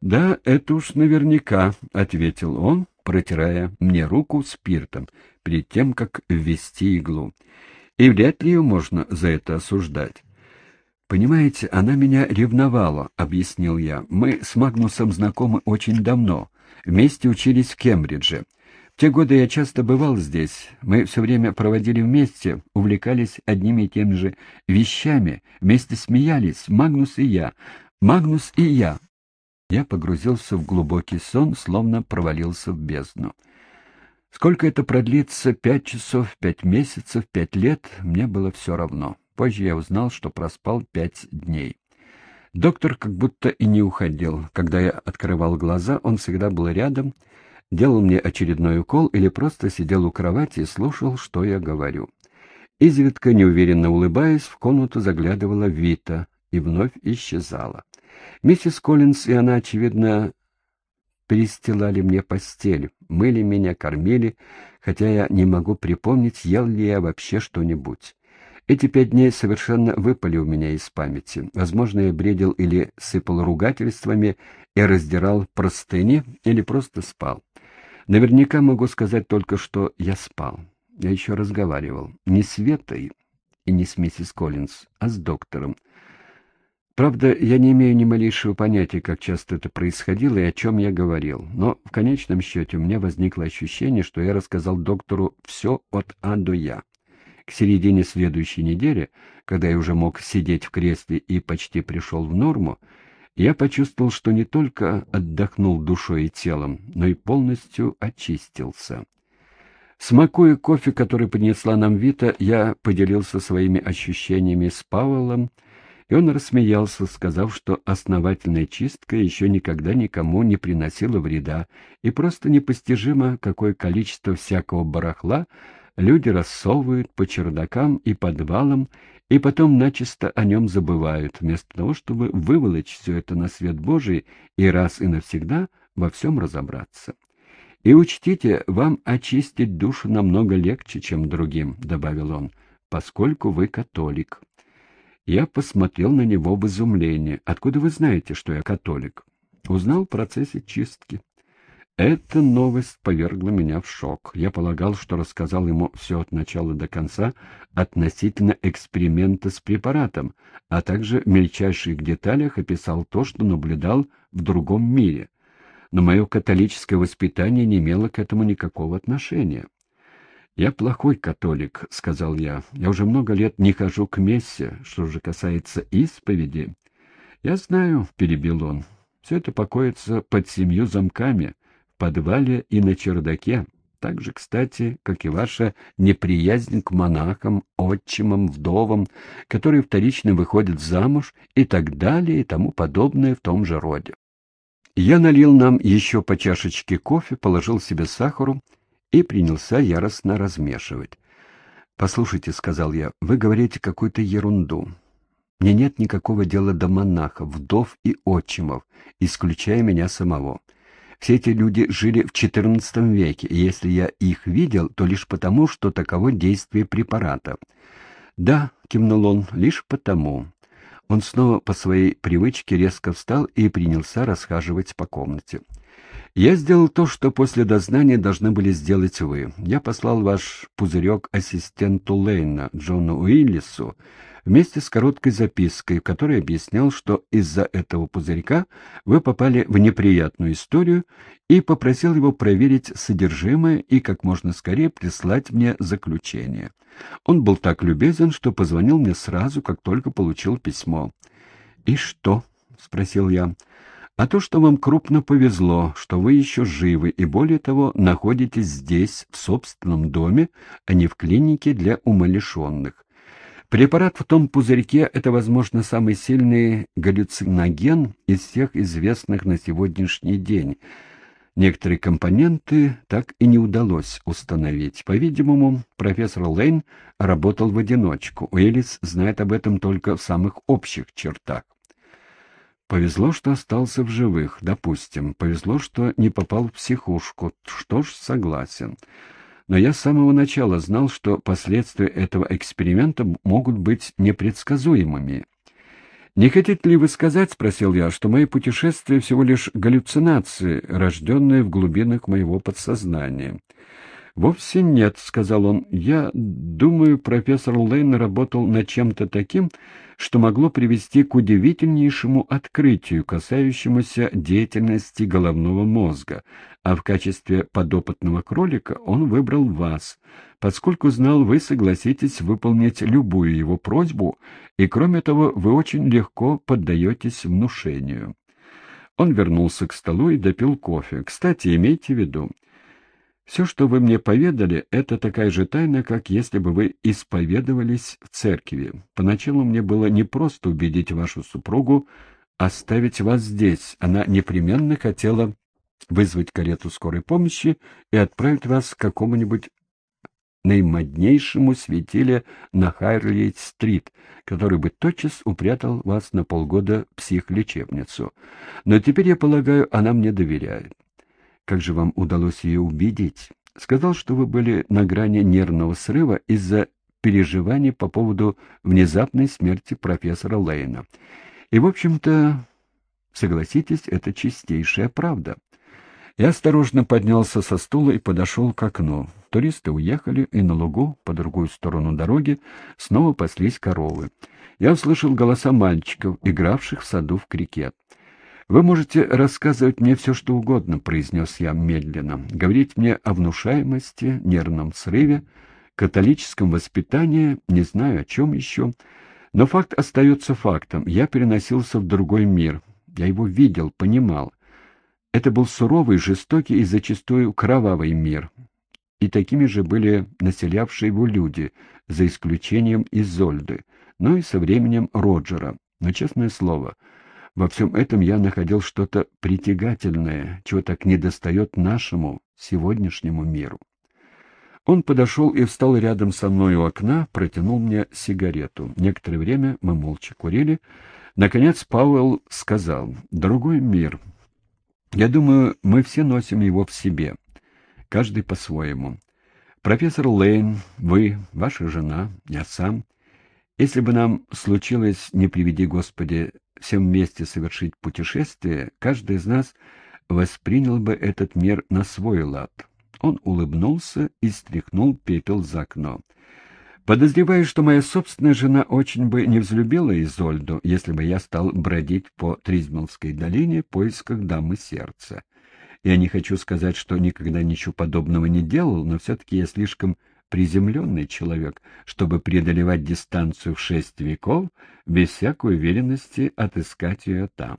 «Да, это уж наверняка», — ответил он, протирая мне руку спиртом перед тем, как ввести иглу. «И вряд ли ее можно за это осуждать». «Понимаете, она меня ревновала», — объяснил я. «Мы с Магнусом знакомы очень давно, вместе учились в Кембридже. В те годы я часто бывал здесь, мы все время проводили вместе, увлекались одними и теми же вещами, вместе смеялись, Магнус и я. Магнус и я». Я погрузился в глубокий сон, словно провалился в бездну. Сколько это продлится, 5 часов, 5 месяцев, 5 лет, мне было все равно. Позже я узнал, что проспал 5 дней. Доктор как будто и не уходил. Когда я открывал глаза, он всегда был рядом, делал мне очередной укол или просто сидел у кровати и слушал, что я говорю. Изредка, неуверенно улыбаясь, в комнату заглядывала Вита и вновь исчезала. Миссис Коллинз и она, очевидно, перестилали мне постель, мыли меня, кормили, хотя я не могу припомнить, ел ли я вообще что-нибудь. Эти 5 дней совершенно выпали у меня из памяти. Возможно, я бредил или сыпал ругательствами и раздирал простыни, или просто спал. Наверняка могу сказать только, что я спал. Я еще разговаривал. Не с Ветой и не с миссис Коллинз, а с доктором. Правда, я не имею ни малейшего понятия, как часто это происходило и о чем я говорил, но в конечном счете у меня возникло ощущение, что я рассказал доктору все от А до Я. К середине следующей недели, когда я уже мог сидеть в кресле и почти пришел в норму, я почувствовал, что не только отдохнул душой и телом, но и полностью очистился. Смакуя кофе, который принесла нам Вита, я поделился своими ощущениями с Пауэллом, и он рассмеялся, сказав, что основательная чистка еще никогда никому не приносила вреда, и просто непостижимо, какое количество всякого барахла люди рассовывают по чердакам и подвалам, и потом начисто о нем забывают, вместо того, чтобы выволочь все это на свет Божий и раз и навсегда во всем разобраться. «И учтите, вам очистить душу намного легче, чем другим», — добавил он, — «поскольку вы католик». Я посмотрел на него в изумлении. «Откуда вы знаете, что я католик?» «Узнал в процессе чистки». Эта новость повергла меня в шок. Я полагал, что рассказал ему все от начала до конца относительно эксперимента с препаратом, а также в мельчайших деталях описал то, что наблюдал в другом мире. Но мое католическое воспитание не имело к этому никакого отношения. «Я плохой католик», — сказал я. «Я уже много лет не хожу к мессе. Что же касается исповеди...» «Я знаю», — перебил он, — «все это покоится под 7 замками, в подвале и на чердаке. Так же, кстати, как и ваша неприязнь к монахам, отчимам, вдовам, которые вторично выходят замуж и так далее и тому подобное в том же роде». Я налил нам еще по чашечке кофе, положил себе сахару и принялся яростно размешивать. «Послушайте», — сказал я, — «вы говорите какую-то ерунду. Мне нет никакого дела до монахов, вдов и отчимов, исключая меня самого. Все эти люди жили в XIV веке, и если я их видел, то лишь потому, что таково действие препарата». «Да», — кивнул он, — «лишь потому». Он снова по своей привычке резко встал и принялся расхаживать по комнате. «Я сделал то, что после дознания должны были сделать вы. Я послал ваш пузырек ассистенту Лейна, Джону Уиллису, вместе с короткой запиской, в которой объяснял, что из-за этого пузырька вы попали в неприятную историю, и попросил его проверить содержимое и как можно скорее прислать мне заключение. Он был так любезен, что позвонил мне сразу, как только получил письмо». «И что?» — спросил я. «А то, что вам крупно повезло, что вы еще живы и, более того, находитесь здесь, в собственном доме, а не в клинике для умалишенных. Препарат в том пузырьке — это, возможно, самый сильный галлюциноген из всех известных на сегодняшний день. Некоторые компоненты так и не удалось установить. По-видимому, профессор Лейн работал в одиночку. Уиллис знает об этом только в самых общих чертах. Повезло, что остался в живых, допустим. Повезло, что не попал в психушку. Что ж, согласен. Но я с самого начала знал, что последствия этого эксперимента могут быть непредсказуемыми. «Не хотите ли вы сказать, — спросил я, — что мои путешествия всего лишь галлюцинации, рожденные в глубинах моего подсознания?» «Вовсе нет», — сказал он. «Я думаю, профессор Лейн работал над чем-то таким, что могло привести к удивительнейшему открытию, касающемуся деятельности головного мозга, а в качестве подопытного кролика он выбрал вас, поскольку знал, вы согласитесь выполнить любую его просьбу, и, кроме того, вы очень легко поддаетесь внушению». Он вернулся к столу и допил кофе. «Кстати, имейте в виду, все, что вы мне поведали, это такая же тайна, как если бы вы исповедовались в церкви. Поначалу мне было непросто убедить вашу супругу оставить вас здесь. Она непременно хотела вызвать карету скорой помощи и отправить вас к какому-нибудь наимоднейшему светиле на Хайрлейт-стрит, который бы тотчас упрятал вас на полгода в психлечебницу. Но теперь, я полагаю, она мне доверяет. Как же вам удалось ее убедить? Сказал, что вы были на грани нервного срыва из-за переживаний по поводу внезапной смерти профессора Лейна. И, в общем-то, согласитесь, это чистейшая правда. Я осторожно поднялся со стула и подошел к окну. Туристы уехали, и на лугу, по другую сторону дороги, снова паслись коровы. Я услышал голоса мальчиков, игравших в саду в крикет. «Вы можете рассказывать мне все, что угодно», — произнес я медленно. «Говорить мне о внушаемости, нервном срыве, католическом воспитании, не знаю, о чем еще. Но факт остается фактом. Я переносился в другой мир. Я его видел, понимал. Это был суровый, жестокий и зачастую кровавый мир. И такими же были населявшие его люди, за исключением Изольды, но и со временем Роджера. Но, честное слово, во всем этом я находил что-то притягательное, чего так недостает нашему сегодняшнему миру». Он подошел и встал рядом со мной у окна, протянул мне сигарету. Некоторое время мы молча курили. Наконец Пауэлл сказал: «Другой мир. Я думаю, мы все носим его в себе, каждый по-своему. Профессор Лейн, вы, ваша жена, я сам. Если бы нам случилось, не приведи Господи, всем вместе совершить путешествие, каждый из нас воспринял бы этот мир на свой лад». Он улыбнулся и стряхнул пепел за окно. «Подозреваю, что моя собственная жена очень бы не взлюбила Изольду, если бы я стал бродить по Тризмелской долине в поисках дамы сердца. Я не хочу сказать, что никогда ничего подобного не делал, но все-таки я слишком приземленный человек, чтобы преодолевать дистанцию в 6 веков без всякой уверенности отыскать ее там.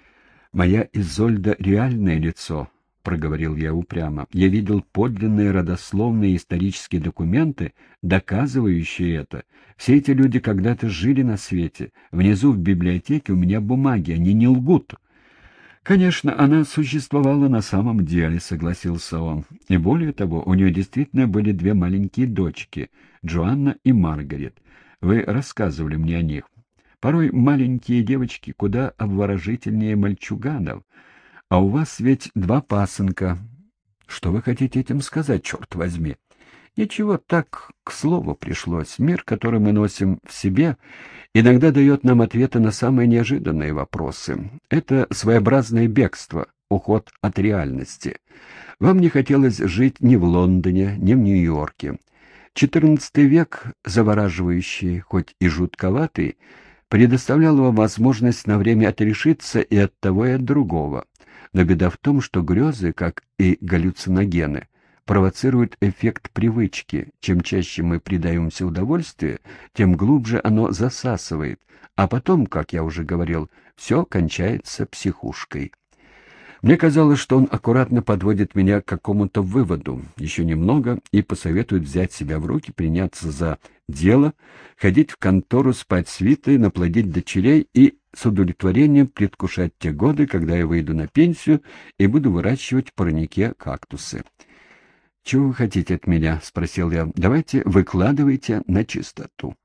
Моя Изольда — реальное лицо», — проговорил я упрямо. «Я видел подлинные родословные исторические документы, доказывающие это. Все эти люди когда-то жили на свете. Внизу в библиотеке у меня бумаги, они не лгут». «Конечно, она существовала на самом деле», — согласился он. «И более того, у нее действительно были 2 маленькие дочки, Джоанна и Маргарет. Вы рассказывали мне о них. Порой маленькие девочки куда обворожительнее мальчуганов. А у вас ведь 2 пасынка. Что вы хотите этим сказать, черт возьми?» «Ничего, так к слову пришлось. Мир, который мы носим в себе, иногда дает нам ответы на самые неожиданные вопросы. Это своеобразное бегство, уход от реальности. Вам не хотелось жить ни в Лондоне, ни в Нью-Йорке. XIV век, завораживающий, хоть и жутковатый, предоставлял вам возможность на время отрешиться и от того, и от другого. Но беда в том, что грезы, как и галлюциногены, провоцирует эффект привычки. Чем чаще мы предаемся удовольствию, тем глубже оно засасывает, а потом, как я уже говорил, все кончается психушкой. Мне казалось, что он аккуратно подводит меня к какому-то выводу, еще немного, и посоветует взять себя в руки, приняться за дело, ходить в контору, спать свитой, наплодить дочерей и с удовлетворением предвкушать те годы, когда я выйду на пенсию и буду выращивать в парнике кактусы. «Чего вы хотите от меня?» — спросил я. «Давайте выкладывайте на чистоту».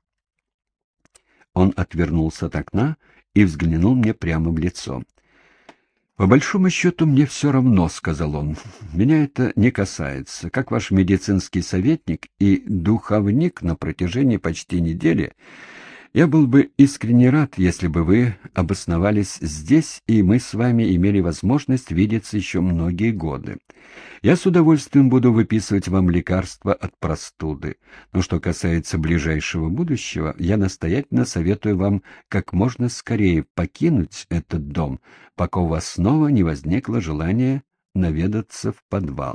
Он отвернулся от окна и взглянул мне прямо в лицо. «По большому счету мне все равно», — сказал он. «Меня это не касается. Как ваш медицинский советник и духовник на протяжении почти недели, Я был бы искренне рад, если бы вы обосновались здесь, и мы с вами имели возможность видеться еще многие годы. Я с удовольствием буду выписывать вам лекарства от простуды. Но что касается ближайшего будущего, я настоятельно советую вам как можно скорее покинуть этот дом, пока у вас снова не возникло желания наведаться в подвал.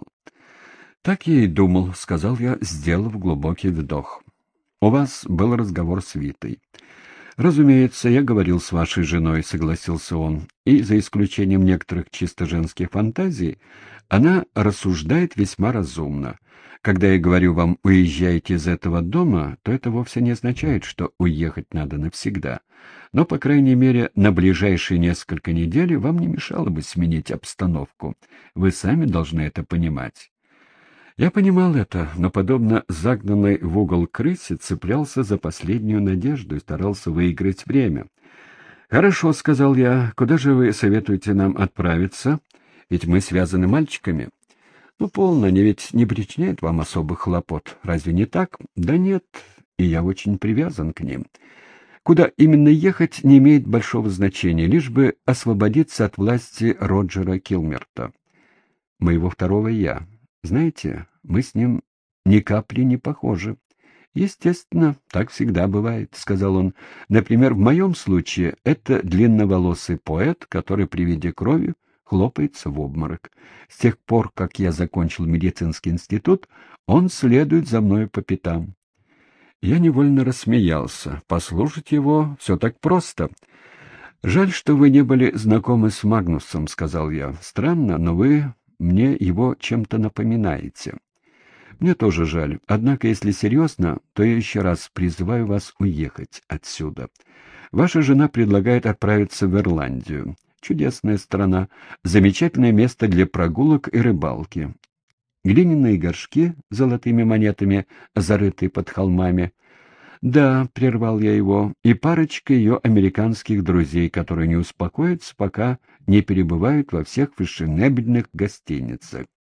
«Так я и думал», — сказал я, сделав глубокий вдох. «У вас был разговор с Витой». «Разумеется, я говорил с вашей женой», — согласился он, «и, за исключением некоторых чисто женских фантазий, она рассуждает весьма разумно. Когда я говорю вам «уезжайте из этого дома», то это вовсе не означает, что уехать надо навсегда. Но, по крайней мере, на ближайшие несколько недель вам не мешало бы сменить обстановку. Вы сами должны это понимать». Я понимал это, но, подобно загнанной в угол крысе, цеплялся за последнюю надежду и старался выиграть время. «Хорошо», — сказал я, — «куда же вы советуете нам отправиться? Ведь мы связаны мальчиками». «Ну, полно, они ведь не причиняют вам особых хлопот. Разве не так?» «Да нет, и я очень привязан к ним. Куда именно ехать не имеет большого значения, лишь бы освободиться от власти Роджера Килмерта, моего второго «я». Знаете, мы с ним ни капли не похожи. Естественно, так всегда бывает, — сказал он. Например, в моем случае это длинноволосый поэт, который при виде крови хлопается в обморок. С тех пор, как я закончил медицинский институт, он следует за мной по пятам. Я невольно рассмеялся. Послушать его все так просто. «Жаль, что вы не были знакомы с Магнусом», — сказал я. «Странно, но вы мне его чем-то напоминаете». «Мне тоже жаль. Однако, если серьезно, то я еще раз призываю вас уехать отсюда. Ваша жена предлагает отправиться в Ирландию. Чудесная страна, замечательное место для прогулок и рыбалки. Глиняные горшки с золотыми монетами, зарытые под холмами. Да, — прервал я его, — и парочка ее американских друзей, которые не успокоятся, пока не перебывают во всех фешенебельных гостиницах.